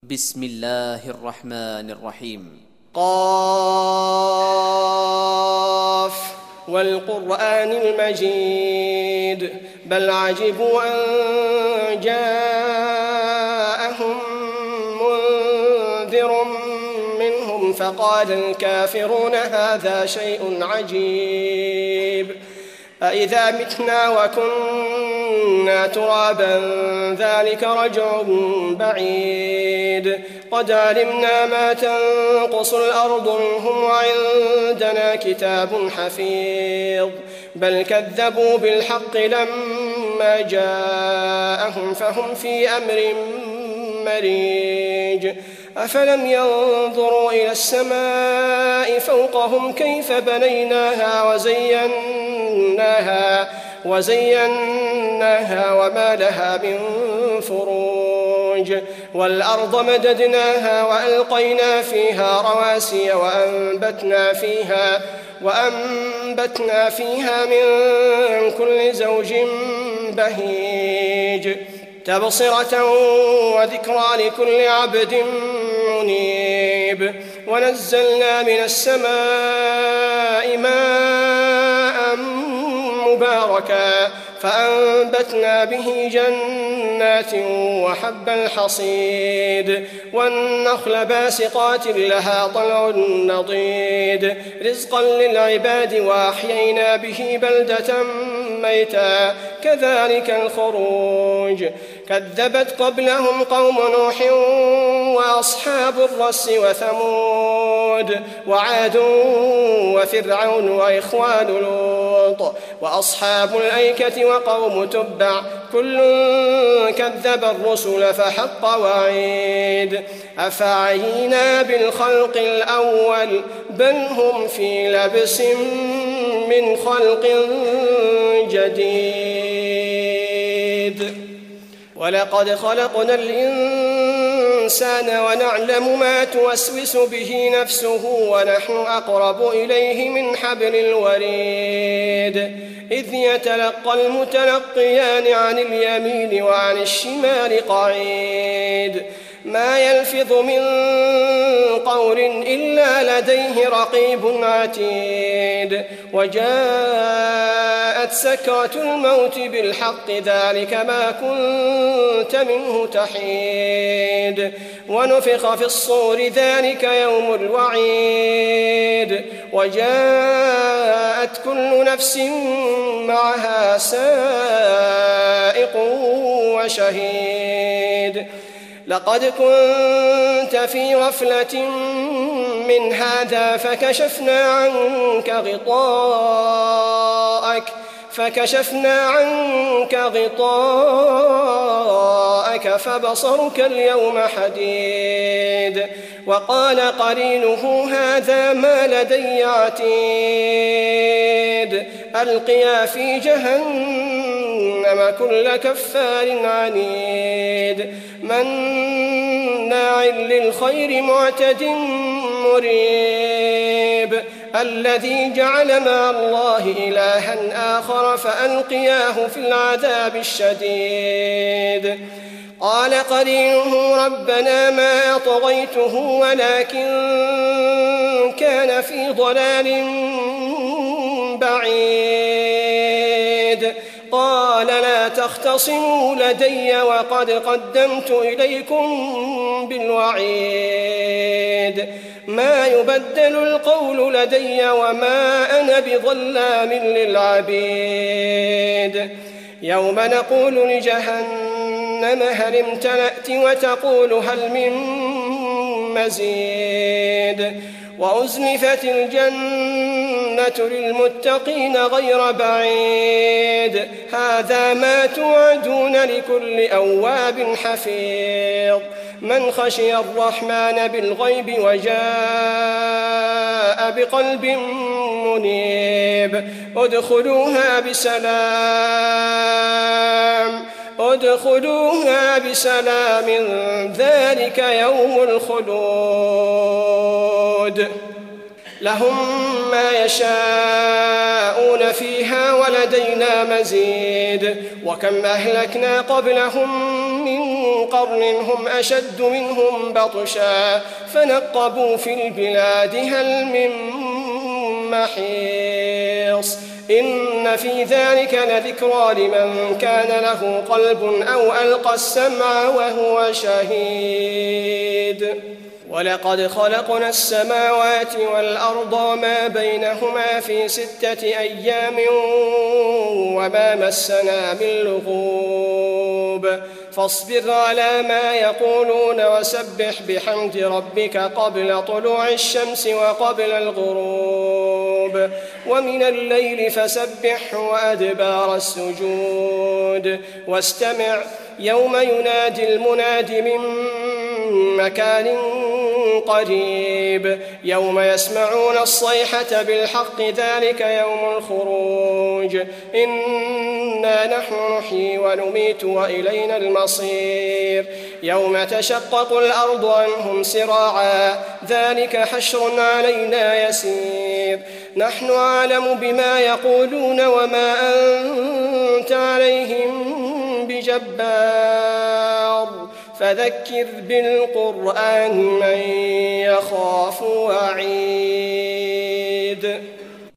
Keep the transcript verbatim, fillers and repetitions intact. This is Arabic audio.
بسم الله الرحمن الرحيم. قاف والقرآن المجيد بل عجبوا أن جاءهم منذر منهم فقال الكافرون هذا شيء عجيب أإذا متنا وكنا ترابا ذلك رجع بعيد قد علمنا ما تنقص الأرض منهم وعندنا كتاب حفيظ بل كذبوا بالحق لما جاءهم فهم في أمر مريج أفلم ينظروا إلى السماء فوقهم كيف بنيناها وزيناها وزيناها وما لها من فروج والأرض مددناها وألقينا فيها رواسي وأنبتنا فيها وأنبتنا فيها من كل زوج بهيج تبصرة وذكرى لكل عبد منيب ونزلنا من السماء ماء مباركا فأنبتنا به جنات وحب الحصيد والنخل باسقات لها طلع نضيد رزقا للعباد وأحيينا به بلدة ميتا كذلك الخروج كذبت قبلهم قوم نوح وأصحاب الرس وثمود وعاد وفرعون وإخوان لوط وأصحاب الأيكة وقوم تبع كل كذب الرسل فحق وعيد أفعينا بالخلق الأول بل هم في لبس من خلق جديد ولقد خلقنا الإنسان ونعلم ما توسوس به نفسه ونحن أقرب إليه من حبل الوريد إذ يتلقى المتلقيان عن اليمين وعن الشمال قعيد ما يلفظ من قول إلا لديه رقيب عتيد وجاءت سكرة الموت بالحق ذلك ما كنت منه تحيد ونفخ في الصور ذلك يوم الوعيد وجاءت كل نفس معها سائق وشهيد لقد كنت في غفلة من هذا فكشفنا عنك غطاءك فكشفنا عنك غطاءك فبصرك اليوم حديد وقال قرينه هذا ما لدي عتيد ألقيا في جهنم كل كفار عنيد مناع للخير معتد مريب الذي جعل مع الله إلها آخر فألقياه في العذاب الشديد قال قرينه ربنا ما أطغيته ولكن كان في ضلال بعيد قال لا تختصموا لدي وقد قدمت إليكم بالوعيد ما يبدل القول لدي وما أنا بظلام للعبيد يوم نقول لجهنم هل امتلأت وتقول هل من مزيد وأزلفت الجنة للمتقين غير بعيد هذا ما توعدون لكل أواب حفيظ من خشي الرحمن بالغيب وجاء بقلب منيب ادخلوها بسلام ادخلوها بسلام ذلك يوم الخلود لهم ما يشاءون فيها ولدينا مزيد وكم أهلكنا قبلهم من قرن هم أشد منهم بطشا فنقبوا في البلاد هل من محيص إن في ذلك لذكرى لمن كان له قلب أو ألقى السمع وهو شهيد ولقد خلقنا السماوات والأرض وما بينهما في ستة أيام وما مسنا من لغوب فاصبر على ما يقولون وسبح بحمد ربك قبل طلوع الشمس وقبل الغروب ومن الليل فسبح وأدبار السجود واستمع يوم ينادي المناد من مكان قريب يوم يسمعون الصيحة بالحق ذلك يوم الخروج إنا نحن نحيي ونميت وإلينا المصير يوم تشقق الأرض عنهم سراعا ذلك حشر علينا يسير نحن أعلم بما يقولون وما أنت عليهم بجبار فذكر بالقرآن من يخاف وعيد.